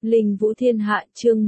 Linh Vũ Thiên Hạ chương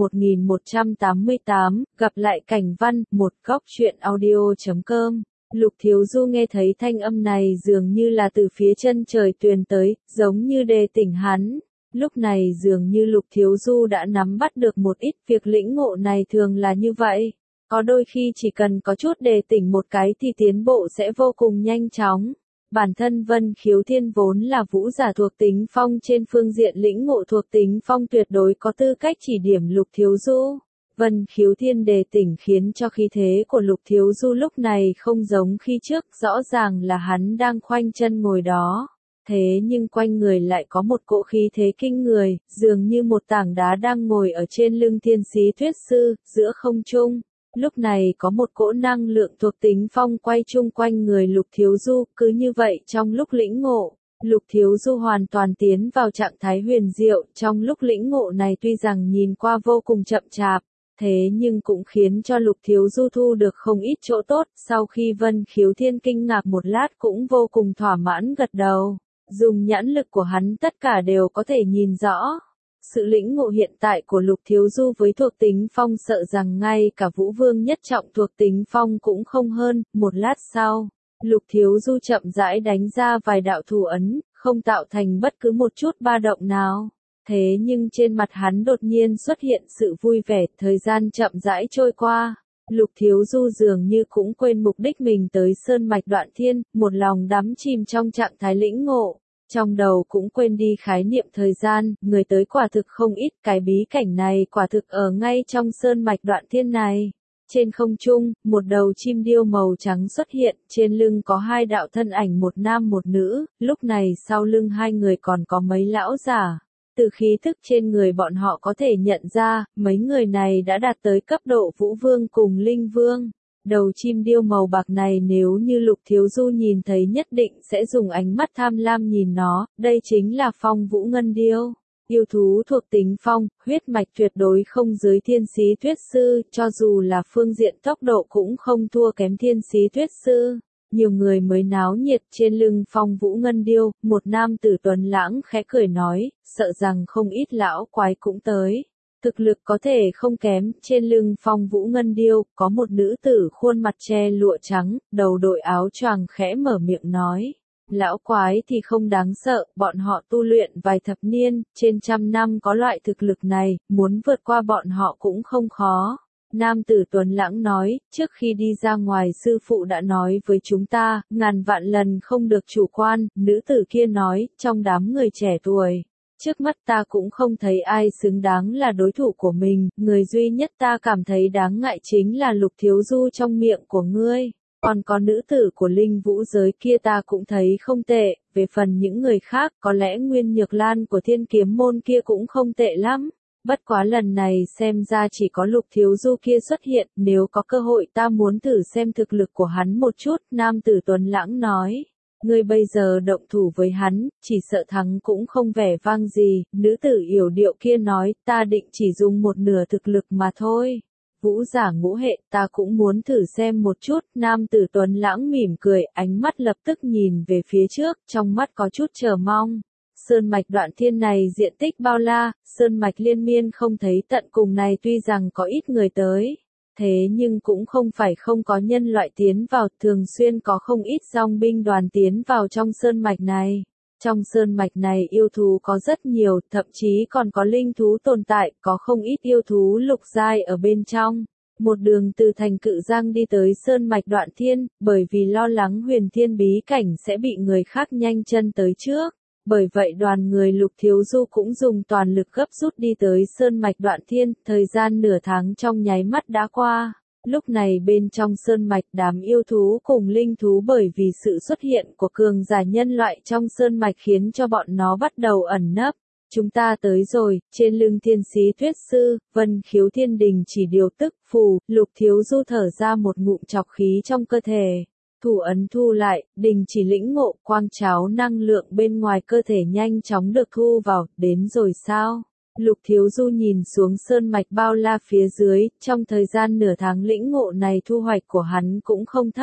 1188, gặp lại Cảnh Văn, một góc truyện audio.com. Lục Thiếu Du nghe thấy thanh âm này dường như là từ phía chân trời truyền tới, giống như đề tỉnh hắn. Lúc này dường như Lục Thiếu Du đã nắm bắt được một ít, việc lĩnh ngộ này thường là như vậy. Có đôi khi chỉ cần có chút đề tỉnh một cái thì tiến bộ sẽ vô cùng nhanh chóng. Bản thân Vân Khiếu Thiên vốn là vũ giả thuộc tính phong, trên phương diện lĩnh ngộ thuộc tính phong tuyệt đối có tư cách chỉ điểm Lục Thiếu Du. Vân Khiếu Thiên đề tỉnh khiến cho khí thế của Lục Thiếu Du lúc này không giống khi trước, rõ ràng là hắn đang khoanh chân ngồi đó. Thế nhưng quanh người lại có một cỗ khí thế kinh người, dường như một tảng đá đang ngồi ở trên lưng Thiên Sĩ Thuyết Sư, giữa không trung. Lúc này có một cỗ năng lượng thuộc tính phong quay chung quanh người Lục Thiếu Du, cứ như vậy trong lúc lĩnh ngộ, Lục Thiếu Du hoàn toàn tiến vào trạng thái huyền diệu. Trong lúc lĩnh ngộ này tuy rằng nhìn qua vô cùng chậm chạp, thế nhưng cũng khiến cho Lục Thiếu Du thu được không ít chỗ tốt. Sau khi Vân Khiếu Thiên kinh ngạc một lát cũng vô cùng thỏa mãn gật đầu, dùng nhãn lực của hắn tất cả đều có thể nhìn rõ. Sự lĩnh ngộ hiện tại của Lục Thiếu Du với thuộc tính phong sợ rằng ngay cả Vũ Vương nhất trọng thuộc tính phong cũng không hơn. Một lát sau, Lục Thiếu Du chậm rãi đánh ra vài đạo thủ ấn, không tạo thành bất cứ một chút ba động nào. Thế nhưng trên mặt hắn đột nhiên xuất hiện sự vui vẻ, thời gian chậm rãi trôi qua. Lục Thiếu Du dường như cũng quên mục đích mình tới Sơn Mạch Đoạn Thiên, một lòng đắm chìm trong trạng thái lĩnh ngộ. Trong đầu cũng quên đi khái niệm thời gian, người tới quả thực không ít, cái bí cảnh này quả thực ở ngay trong Sơn Mạch Đoạn Thiên này. Trên không trung, một đầu chim điêu màu trắng xuất hiện, trên lưng có hai đạo thân ảnh, một nam một nữ, lúc này sau lưng hai người còn có mấy lão giả. Từ khí thức trên người bọn họ có thể nhận ra, mấy người này đã đạt tới cấp độ Vũ Vương cùng Linh Vương. Đầu chim điêu màu bạc này nếu như Lục Thiếu Du nhìn thấy nhất định sẽ dùng ánh mắt tham lam nhìn nó, đây chính là Phong Vũ Ngân Điêu. Yêu thú thuộc tính phong, huyết mạch tuyệt đối không dưới Thiên Sĩ Thuyết Sư, cho dù là phương diện tốc độ cũng không thua kém Thiên Sĩ Thuyết Sư. Nhiều người mới náo nhiệt. Trên lưng Phong Vũ Ngân Điêu, một nam tử tuấn lãng khẽ cười nói, sợ rằng không ít lão quái cũng tới. Thực lực có thể không kém. Trên lưng Phong Vũ Ngân Điêu, có một nữ tử khuôn mặt che lụa trắng, đầu đội áo choàng khẽ mở miệng nói. Lão quái thì không đáng sợ, bọn họ tu luyện vài thập niên, trên trăm năm có loại thực lực này, muốn vượt qua bọn họ cũng không khó. Nam tử tuấn lãng nói, trước khi đi ra ngoài sư phụ đã nói với chúng ta, ngàn vạn lần không được chủ quan. Nữ tử kia nói, trong đám người trẻ tuổi, trước mắt ta cũng không thấy ai xứng đáng là đối thủ của mình, người duy nhất ta cảm thấy đáng ngại chính là Lục Thiếu Du trong miệng của ngươi. Còn có nữ tử của linh vũ giới kia ta cũng thấy không tệ, về phần những người khác, có lẽ Nguyên Nhược Lan của Thiên Kiếm Môn kia cũng không tệ lắm. Bất quá lần này xem ra chỉ có Lục Thiếu Du kia xuất hiện, nếu có cơ hội ta muốn thử xem thực lực của hắn một chút. Nam tử tuấn lãng nói, ngươi bây giờ động thủ với hắn, chỉ sợ thắng cũng không vẻ vang gì. Nữ tử yểu điệu kia nói, ta định chỉ dùng một nửa thực lực mà thôi. Vũ giả ngũ hệ, ta cũng muốn thử xem một chút. Nam tử tuấn lãng mỉm cười, ánh mắt lập tức nhìn về phía trước, trong mắt có chút chờ mong. Sơn Mạch Đoạn Thiên này diện tích bao la, Sơn Mạch liên miên không thấy tận cùng này tuy rằng có ít người tới, thế nhưng cũng không phải không có nhân loại tiến vào, thường xuyên có không ít dòng binh đoàn tiến vào trong Sơn Mạch này. Trong Sơn Mạch này yêu thú có rất nhiều, thậm chí còn có linh thú tồn tại, có không ít yêu thú lục giai ở bên trong. Một đường từ thành Cự Giang đi tới Sơn Mạch Đoạn Thiên, bởi vì lo lắng Huyền Thiên bí cảnh sẽ bị người khác nhanh chân tới trước. Bởi vậy đoàn người Lục Thiếu Du cũng dùng toàn lực gấp rút đi tới Sơn Mạch Đoạn Thiên, thời gian nửa tháng trong nháy mắt đã qua. Lúc này bên trong Sơn Mạch, đám yêu thú cùng linh thú bởi vì sự xuất hiện của cường giả nhân loại trong Sơn Mạch khiến cho bọn nó bắt đầu ẩn nấp. Chúng ta tới rồi. Trên lưng Thiên Sĩ Thuyết Sư, Vân Khiếu Thiên đình chỉ điều tức, phù. Lục Thiếu Du thở ra một ngụm trọc khí trong cơ thể. Thủ ấn thu lại, đình chỉ lĩnh ngộ, quang cháo năng lượng bên ngoài cơ thể nhanh chóng được thu vào. Đến rồi sao? Lục Thiếu Du nhìn xuống Sơn Mạch bao la phía dưới, trong thời gian nửa tháng lĩnh ngộ này thu hoạch của hắn cũng không thấp.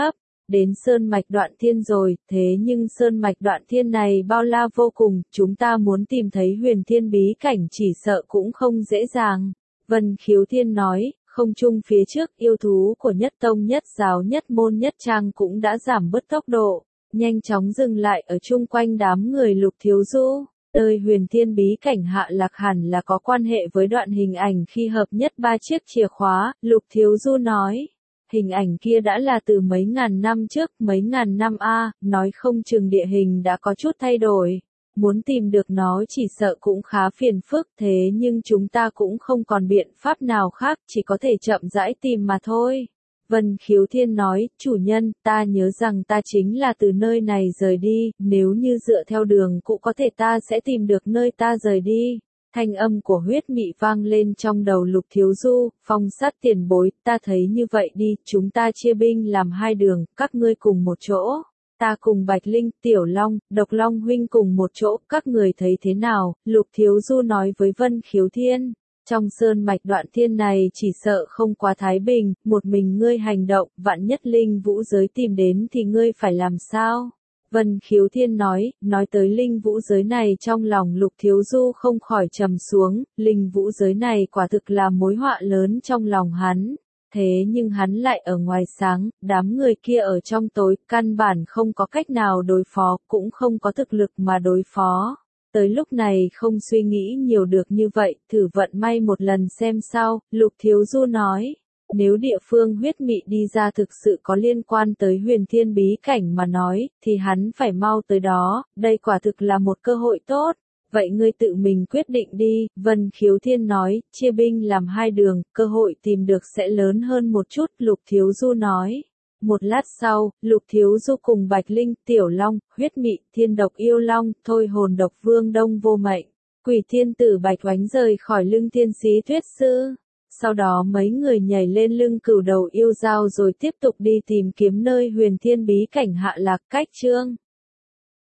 đến Sơn Mạch Đoạn Thiên rồi, thế nhưng Sơn Mạch Đoạn Thiên này bao la vô cùng, chúng ta muốn tìm thấy huyền thiên bí cảnh chỉ sợ cũng không dễ dàng. Vân Khiếu Thiên nói, không trung phía trước yêu thú của nhất tông nhất giáo nhất môn nhất trang cũng đã giảm bớt tốc độ, nhanh chóng dừng lại ở chung quanh đám người Lục Thiếu Du. Nơi huyền thiên bí cảnh hạ lạc hẳn là có quan hệ với đoạn hình ảnh khi hợp nhất 3 chiếc chìa khóa, Lục Thiếu Du nói. Hình ảnh kia đã là từ mấy ngàn năm trước, mấy ngàn năm nói không chừng địa hình đã có chút thay đổi. Muốn tìm được nó chỉ sợ cũng khá phiền phức, thế nhưng chúng ta cũng không còn biện pháp nào khác, chỉ có thể chậm rãi tìm mà thôi. Vân Khiếu Thiên nói, chủ nhân, ta nhớ rằng ta chính là từ nơi này rời đi, nếu như dựa theo đường cũ có thể ta sẽ tìm được nơi ta rời đi. Thanh âm của huyết mị vang lên trong đầu Lục Thiếu Du, Phong Sát tiền bối, ta thấy như vậy đi, chúng ta chia binh làm 2 đường, các ngươi cùng một chỗ. Ta cùng Bạch Linh, Tiểu Long, Độc Long huynh cùng một chỗ, các người thấy thế nào? Lục Thiếu Du nói với Vân Khiếu Thiên. Trong Sơn Mạch Đoạn Thiên này chỉ sợ không quá thái bình, một mình ngươi hành động, vạn nhất linh vũ giới tìm đến thì ngươi phải làm sao? Vân Khiếu Thiên nói tới linh vũ giới này trong lòng Lục Thiếu Du không khỏi trầm xuống, linh vũ giới này quả thực là mối họa lớn trong lòng hắn. Thế nhưng hắn lại ở ngoài sáng, đám người kia ở trong tối, căn bản không có cách nào đối phó, cũng không có thực lực mà đối phó. Tới lúc này không suy nghĩ nhiều được như vậy, thử vận may một lần xem sao, Lục Thiếu Du nói. Nếu địa phương huyết mị đi ra thực sự có liên quan tới huyền thiên bí cảnh mà nói, thì hắn phải mau tới đó, đây quả thực là một cơ hội tốt. Vậy ngươi tự mình quyết định đi, Vân Khiếu Thiên nói, chia binh làm 2 đường, cơ hội tìm được sẽ lớn hơn một chút, Lục Thiếu Du nói. Một lát sau, Lục Thiếu Du cùng Bạch Linh, Tiểu Long, huyết mị, thiên độc yêu long, thôi hồn độc vương đông vô mệnh, quỷ thiên tử Bạch Oánh rời khỏi lưng thiên sĩ thuyết sư. Sau đó mấy người nhảy lên lưng cửu đầu yêu dao rồi tiếp tục đi tìm kiếm nơi huyền thiên bí cảnh hạ lạc. Cách chương